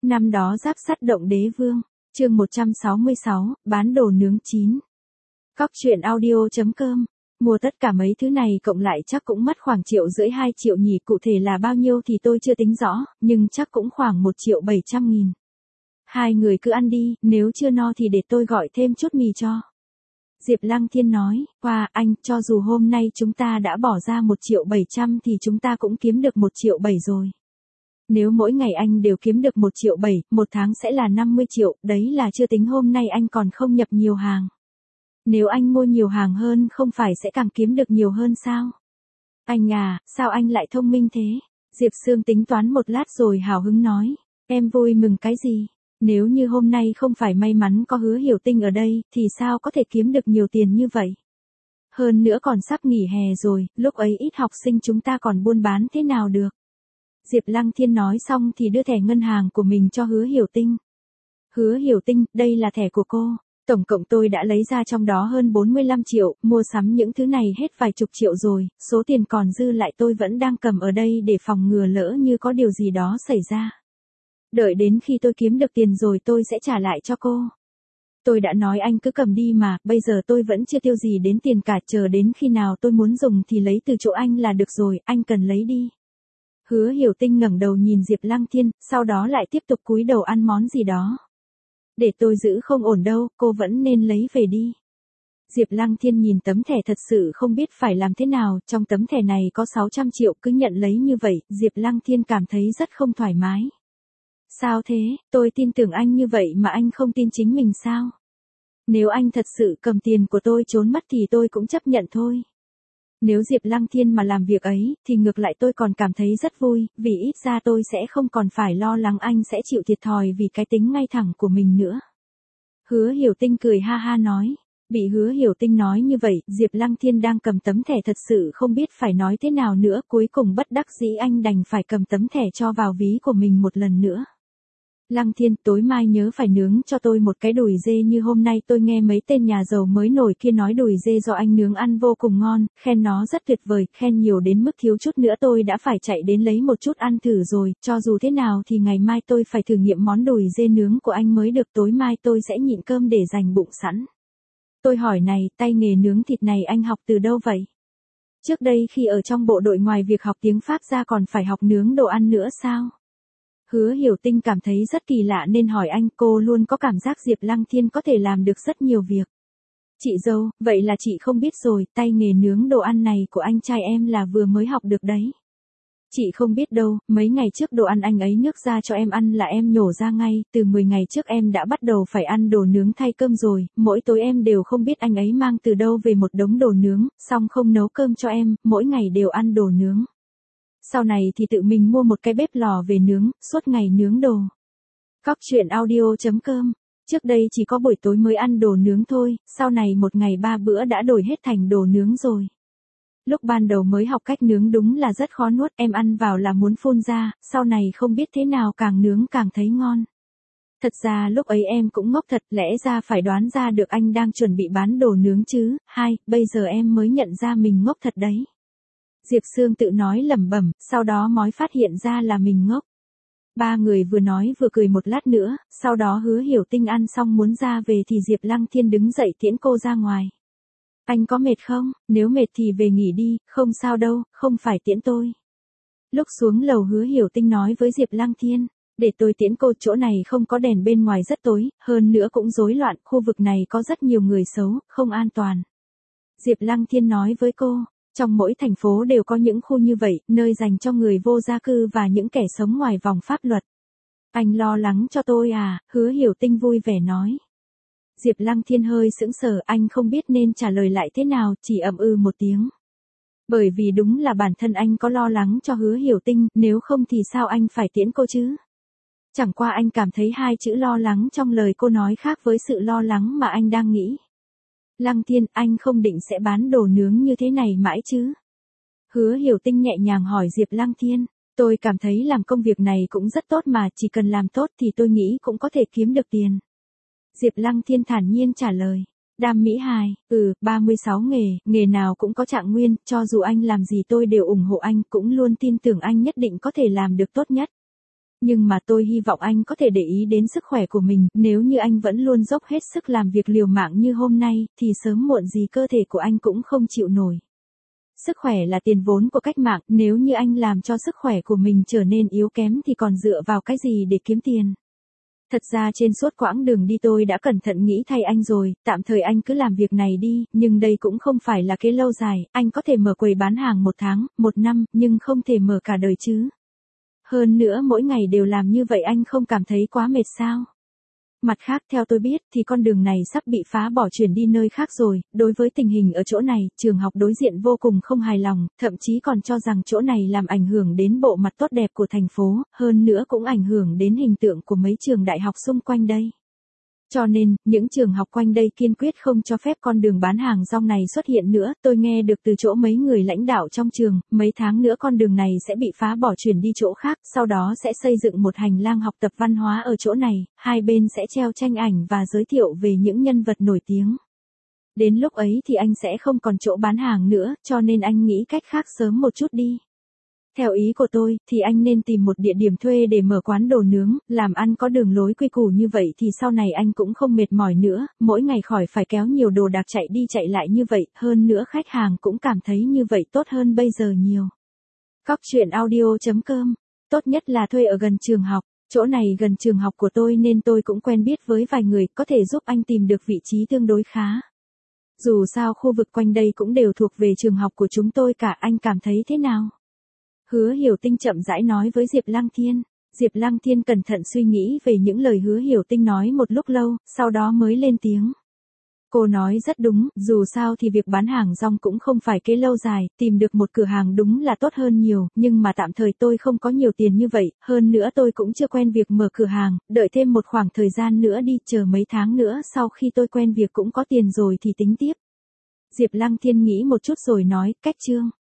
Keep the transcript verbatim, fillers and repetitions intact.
Năm đó Giáp Sắt động đế vương, chương một trăm sáu mươi sáu, bán đồ nướng chín. Cóc truyện audio chấm com. Mua tất cả mấy thứ này cộng lại chắc cũng mất khoảng triệu rưỡi hai triệu nhỉ, cụ thể là bao nhiêu thì tôi chưa tính rõ, nhưng chắc cũng khoảng một triệu bảy trăm nghìn. Hai người cứ ăn đi, nếu chưa no thì để tôi gọi thêm chút mì cho. Diệp Lăng Thiên nói, qua anh, cho dù hôm nay chúng ta đã bỏ ra một triệu bảy trăm thì chúng ta cũng kiếm được một triệu bảy rồi. Nếu mỗi ngày anh đều kiếm được một triệu bảy, một tháng sẽ là năm mươi triệu, đấy là chưa tính hôm nay anh còn không nhập nhiều hàng. Nếu anh mua nhiều hàng hơn không phải sẽ càng kiếm được nhiều hơn sao? Anh à, sao anh lại thông minh thế? Diệp Sương tính toán một lát rồi hào hứng nói, em vui mừng cái gì? Nếu như hôm nay không phải may mắn có Hứa Hiểu Tinh ở đây, thì sao có thể kiếm được nhiều tiền như vậy? Hơn nữa còn sắp nghỉ hè rồi, lúc ấy ít học sinh chúng ta còn buôn bán thế nào được? Diệp Lăng Thiên nói xong thì đưa thẻ ngân hàng của mình cho Hứa Hiểu Tinh. Hứa Hiểu Tinh, đây là thẻ của cô. Tổng cộng tôi đã lấy ra trong đó hơn bốn mươi lăm triệu, mua sắm những thứ này hết vài chục triệu rồi, số tiền còn dư lại tôi vẫn đang cầm ở đây để phòng ngừa lỡ như có điều gì đó xảy ra. Đợi đến khi tôi kiếm được tiền rồi tôi sẽ trả lại cho cô. Tôi đã nói anh cứ cầm đi mà, bây giờ tôi vẫn chưa tiêu gì đến tiền cả, chờ đến khi nào tôi muốn dùng thì lấy từ chỗ anh là được rồi, anh cần lấy đi. Hứa Hiểu Tinh ngẩng đầu nhìn Diệp Lăng Thiên, sau đó lại tiếp tục cúi đầu ăn món gì đó. Để tôi giữ không ổn đâu, cô vẫn nên lấy về đi. Diệp Lăng Thiên nhìn tấm thẻ thật sự không biết phải làm thế nào, trong tấm thẻ này có sáu trăm triệu, cứ nhận lấy như vậy, Diệp Lăng Thiên cảm thấy rất không thoải mái. Sao thế, tôi tin tưởng anh như vậy mà anh không tin chính mình sao? Nếu anh thật sự cầm tiền của tôi trốn mất thì tôi cũng chấp nhận thôi. Nếu Diệp Lăng Thiên mà làm việc ấy, thì ngược lại tôi còn cảm thấy rất vui, vì ít ra tôi sẽ không còn phải lo lắng anh sẽ chịu thiệt thòi vì cái tính ngay thẳng của mình nữa. Hứa Hiểu Tinh cười ha ha nói. Bị Hứa Hiểu Tinh nói như vậy, Diệp Lăng Thiên đang cầm tấm thẻ thật sự không biết phải nói thế nào nữa, cuối cùng bất đắc dĩ anh đành phải cầm tấm thẻ cho vào ví của mình một lần nữa. Lăng Thiên, tối mai nhớ phải nướng cho tôi một cái đùi dê như hôm nay tôi nghe mấy tên nhà giàu mới nổi kia nói đùi dê do anh nướng ăn vô cùng ngon, khen nó rất tuyệt vời, khen nhiều đến mức thiếu chút nữa tôi đã phải chạy đến lấy một chút ăn thử rồi, cho dù thế nào thì ngày mai tôi phải thử nghiệm món đùi dê nướng của anh mới được, tối mai tôi sẽ nhịn cơm để dành bụng sẵn. Tôi hỏi này, tay nghề nướng thịt này anh học từ đâu vậy? Trước đây khi ở trong bộ đội ngoài việc học tiếng Pháp ra còn phải học nướng đồ ăn nữa sao? Hứa Hiểu Tinh cảm thấy rất kỳ lạ nên hỏi anh, cô luôn có cảm giác Diệp Lăng Thiên có thể làm được rất nhiều việc. Chị dâu, vậy là chị không biết rồi, tay nghề nướng đồ ăn này của anh trai em là vừa mới học được đấy. Chị không biết đâu, mấy ngày trước đồ ăn anh ấy nước ra cho em ăn là em nhổ ra ngay, từ mười ngày trước em đã bắt đầu phải ăn đồ nướng thay cơm rồi, mỗi tối em đều không biết anh ấy mang từ đâu về một đống đồ nướng, xong không nấu cơm cho em, mỗi ngày đều ăn đồ nướng. Sau này thì tự mình mua một cái bếp lò về nướng, suốt ngày nướng đồ. Cóc truyện audio chấm com. Trước đây chỉ có buổi tối mới ăn đồ nướng thôi, sau này một ngày ba bữa đã đổi hết thành đồ nướng rồi. Lúc ban đầu mới học cách nướng đúng là rất khó nuốt, em ăn vào là muốn phun ra, sau này không biết thế nào càng nướng càng thấy ngon. Thật ra lúc ấy em cũng ngốc thật, lẽ ra phải đoán ra được anh đang chuẩn bị bán đồ nướng chứ, hai, bây giờ em mới nhận ra mình ngốc thật đấy. Diệp Sương tự nói lẩm bẩm, sau đó mới phát hiện ra là mình ngốc. Ba người vừa nói vừa cười một lát nữa, sau đó Hứa Hiểu Tinh ăn xong muốn ra về thì Diệp Lăng Thiên đứng dậy tiễn cô ra ngoài. Anh có mệt không? Nếu mệt thì về nghỉ đi, không sao đâu, không phải tiễn tôi. Lúc xuống lầu Hứa Hiểu Tinh nói với Diệp Lăng Thiên, để tôi tiễn cô, chỗ này không có đèn bên ngoài rất tối, hơn nữa cũng rối loạn, khu vực này có rất nhiều người xấu, không an toàn. Diệp Lăng Thiên nói với cô. Trong mỗi thành phố đều có những khu như vậy, nơi dành cho người vô gia cư và những kẻ sống ngoài vòng pháp luật. Anh lo lắng cho tôi à? Hứa Hiểu Tinh vui vẻ nói. Diệp Lăng Thiên hơi sững sờ, anh không biết nên trả lời lại thế nào, chỉ ậm ừ một tiếng. Bởi vì đúng là bản thân anh có lo lắng cho Hứa Hiểu Tinh, nếu không thì sao anh phải tiễn cô chứ? Chẳng qua anh cảm thấy hai chữ lo lắng trong lời cô nói khác với sự lo lắng mà anh đang nghĩ. Lăng Thiên, anh không định sẽ bán đồ nướng như thế này mãi chứ? Hứa Hiểu Tinh nhẹ nhàng hỏi Diệp Lăng Thiên, tôi cảm thấy làm công việc này cũng rất tốt mà, chỉ cần làm tốt thì tôi nghĩ cũng có thể kiếm được tiền. Diệp Lăng Thiên thản nhiên trả lời, đam mỹ hài, ừ, ba mươi sáu nghề, nghề nào cũng có trạng nguyên, cho dù anh làm gì tôi đều ủng hộ anh, cũng luôn tin tưởng anh nhất định có thể làm được tốt nhất. Nhưng mà tôi hy vọng anh có thể để ý đến sức khỏe của mình, nếu như anh vẫn luôn dốc hết sức làm việc liều mạng như hôm nay, thì sớm muộn gì cơ thể của anh cũng không chịu nổi. Sức khỏe là tiền vốn của cách mạng, nếu như anh làm cho sức khỏe của mình trở nên yếu kém thì còn dựa vào cái gì để kiếm tiền. Thật ra trên suốt quãng đường đi tôi đã cẩn thận nghĩ thay anh rồi, tạm thời anh cứ làm việc này đi, nhưng đây cũng không phải là kế lâu dài, anh có thể mở quầy bán hàng một tháng, một năm, nhưng không thể mở cả đời chứ. Hơn nữa mỗi ngày đều làm như vậy anh không cảm thấy quá mệt sao? Mặt khác theo tôi biết thì con đường này sắp bị phá bỏ chuyển đi nơi khác rồi, đối với tình hình ở chỗ này, trường học đối diện vô cùng không hài lòng, thậm chí còn cho rằng chỗ này làm ảnh hưởng đến bộ mặt tốt đẹp của thành phố, hơn nữa cũng ảnh hưởng đến hình tượng của mấy trường đại học xung quanh đây. Cho nên, những trường học quanh đây kiên quyết không cho phép con đường bán hàng rong này xuất hiện nữa, tôi nghe được từ chỗ mấy người lãnh đạo trong trường, mấy tháng nữa con đường này sẽ bị phá bỏ chuyển đi chỗ khác, sau đó sẽ xây dựng một hành lang học tập văn hóa ở chỗ này, hai bên sẽ treo tranh ảnh và giới thiệu về những nhân vật nổi tiếng. Đến lúc ấy thì anh sẽ không còn chỗ bán hàng nữa, cho nên anh nghĩ cách khác sớm một chút đi. Theo ý của tôi, thì anh nên tìm một địa điểm thuê để mở quán đồ nướng, làm ăn có đường lối quy củ như vậy thì sau này anh cũng không mệt mỏi nữa, mỗi ngày khỏi phải kéo nhiều đồ đạc chạy đi chạy lại như vậy, hơn nữa khách hàng cũng cảm thấy như vậy tốt hơn bây giờ nhiều. Cóc truyện audio chấm com, tốt nhất là thuê ở gần trường học, chỗ này gần trường học của tôi nên tôi cũng quen biết với vài người, có thể giúp anh tìm được vị trí tương đối khá. Dù sao khu vực quanh đây cũng đều thuộc về trường học của chúng tôi cả, anh cảm thấy thế nào? Hứa Hiểu Tinh chậm rãi nói với Diệp Lăng Thiên. Diệp Lăng Thiên cẩn thận suy nghĩ về những lời Hứa Hiểu Tinh nói một lúc lâu, sau đó mới lên tiếng. Cô nói rất đúng, dù sao thì việc bán hàng rong cũng không phải kế lâu dài, tìm được một cửa hàng đúng là tốt hơn nhiều, nhưng mà tạm thời tôi không có nhiều tiền như vậy, hơn nữa tôi cũng chưa quen việc mở cửa hàng, đợi thêm một khoảng thời gian nữa đi, chờ mấy tháng nữa sau khi tôi quen việc cũng có tiền rồi thì tính tiếp. Diệp Lăng Thiên nghĩ một chút rồi nói, cách Trương.